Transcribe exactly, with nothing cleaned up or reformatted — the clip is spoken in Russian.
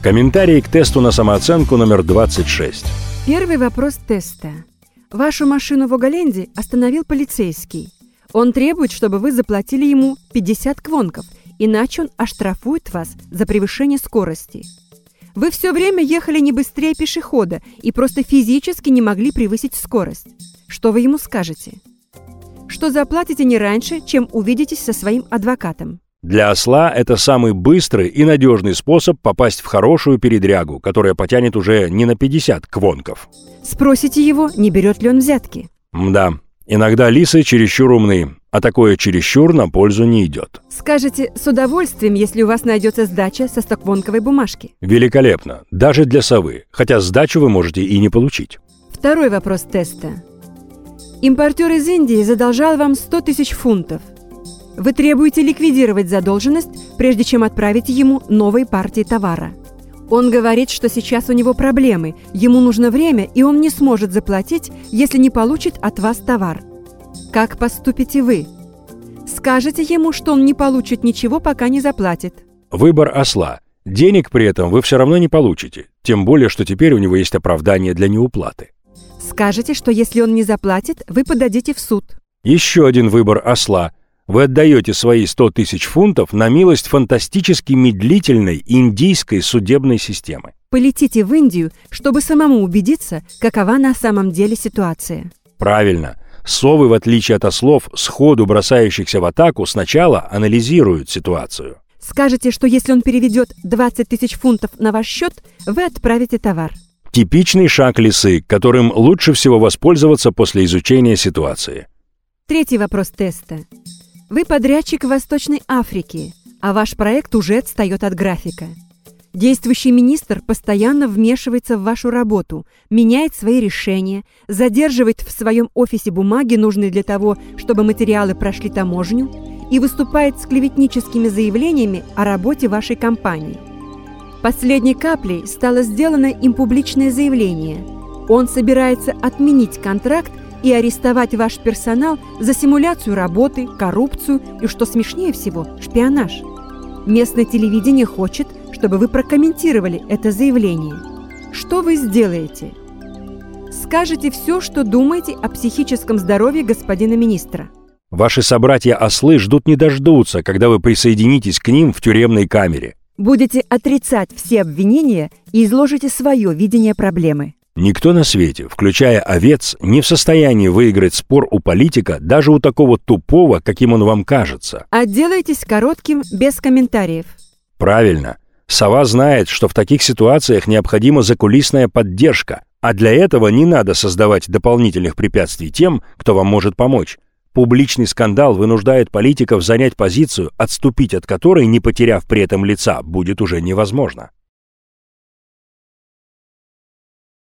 Комментарии к тесту на самооценку номер двадцать шесть. Первый вопрос теста. Вашу машину в Огаленде остановил полицейский. Он требует, чтобы вы заплатили ему пятьдесят квонков, иначе он оштрафует вас за превышение скорости. Вы все время ехали не быстрее пешехода и просто физически не могли превысить скорость. Что вы ему скажете? Что заплатите не раньше, чем увидитесь со своим адвокатом. Для осла это самый быстрый и надежный способ попасть в хорошую передрягу, которая потянет уже не на пятьдесят квонков. Спросите его, не берет ли он взятки. Мда, иногда лисы чересчур умны, а такое чересчур на пользу не идет. Скажете с удовольствием, если у вас найдется сдача со стоквонковой бумажки. Великолепно, даже для совы, хотя сдачу вы можете и не получить. Второй вопрос теста. Импортер из Индии задолжал вам сто тысяч фунтов. Вы требуете ликвидировать задолженность, прежде чем отправить ему новые партии товара. Он говорит, что сейчас у него проблемы, ему нужно время, и он не сможет заплатить, если не получит от вас товар. Как поступите вы? Скажете ему, что он не получит ничего, пока не заплатит. Выбор осла. Денег при этом вы все равно не получите, тем более, что теперь у него есть оправдание для неуплаты. Скажете, что если он не заплатит, вы подадите в суд. Еще один выбор осла. Вы отдаете свои сто тысяч фунтов на милость фантастически медлительной индийской судебной системы. Полетите в Индию, чтобы самому убедиться, какова на самом деле ситуация. Правильно. Совы, в отличие от ослов, сходу бросающихся в атаку, сначала анализируют ситуацию. Скажете, что если он переведет двадцать тысяч фунтов на ваш счет, вы отправите товар. Типичный шаг лисы, которым лучше всего воспользоваться после изучения ситуации. Третий вопрос теста. Вы подрядчик в Восточной Африке, а ваш проект уже отстает от графика. Действующий министр постоянно вмешивается в вашу работу, меняет свои решения, задерживает в своем офисе бумаги, нужные для того, чтобы материалы прошли таможню, и выступает с клеветническими заявлениями о работе вашей компании. Последней каплей стало сделано им публичное заявление. Он собирается отменить контракт и арестовать ваш персонал за симуляцию работы, коррупцию и, что смешнее всего, шпионаж. Местное телевидение хочет, чтобы вы прокомментировали это заявление. Что вы сделаете? Скажите все, что думаете о психическом здоровье господина министра. Ваши собратья-ослы ждут не дождутся, когда вы присоединитесь к ним в тюремной камере. Будете отрицать все обвинения и изложите свое видение проблемы. Никто на свете, включая овец, не в состоянии выиграть спор у политика, даже у такого тупого, каким он вам кажется. Отделайтесь коротким, без комментариев. Правильно. Сова знает, что в таких ситуациях необходима закулисная поддержка, а для этого не надо создавать дополнительных препятствий тем, кто вам может помочь. Публичный скандал вынуждает политиков занять позицию, отступить от которой, не потеряв при этом лица, будет уже невозможно.